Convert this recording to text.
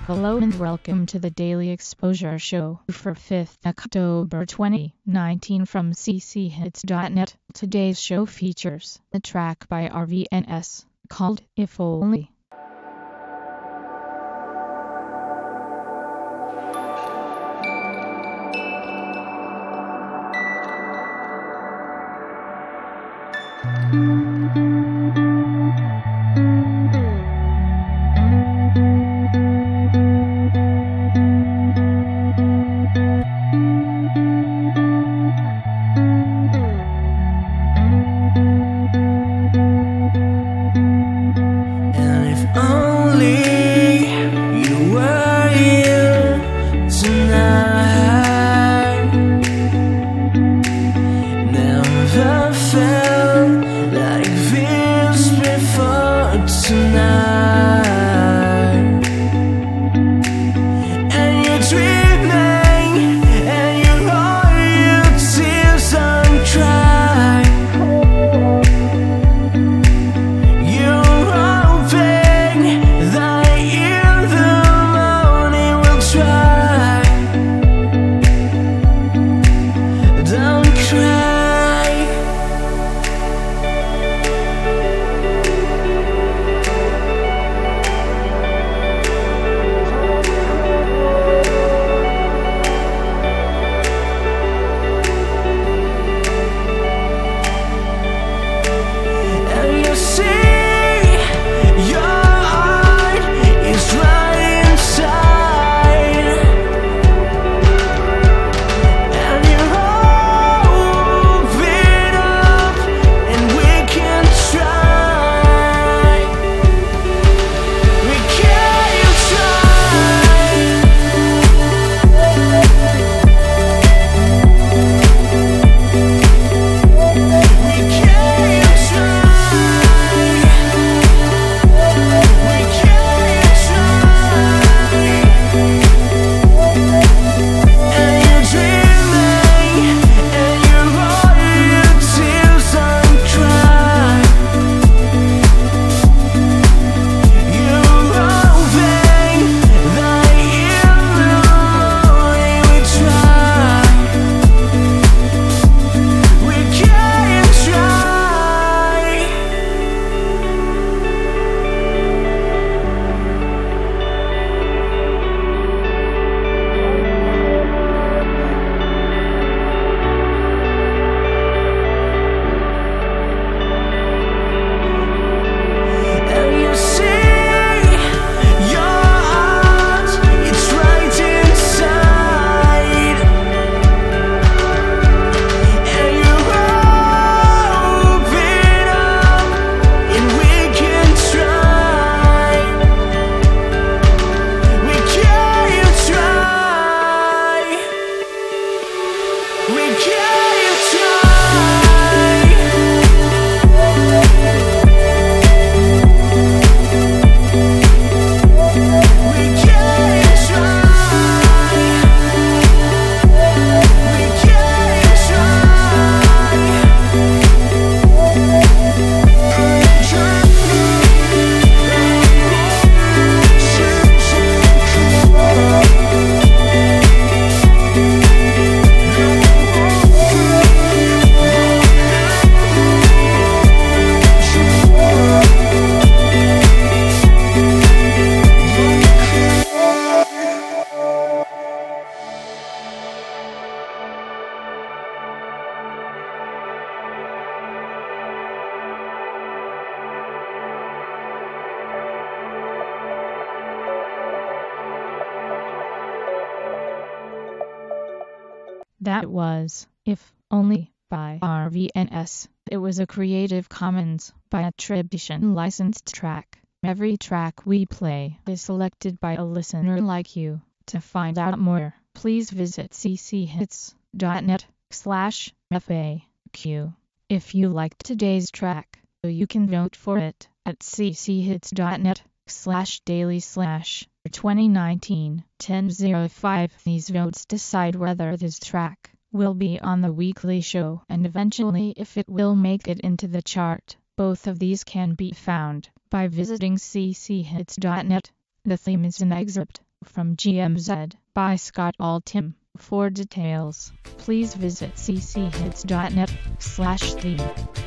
Hello and welcome to the Daily Exposure Show for 5th October 2019 from cchits.net. Today's show features a track by RVNS called If Only. That was If Only by RVNS. It was a Creative Commons by attribution licensed track. Every track we play is selected by a listener like you. To find out more, please visit cchits.net/FAQ. If you liked today's track, you can vote for it at cchits.net/daily/2019-1005. These votes decide whether this track will be on the weekly show and eventually if it will make it into the chart. Both of these can be found by visiting cchits.net. The theme is an excerpt from GMZ by Scott Altham. For details, please visit cchits.net/theme.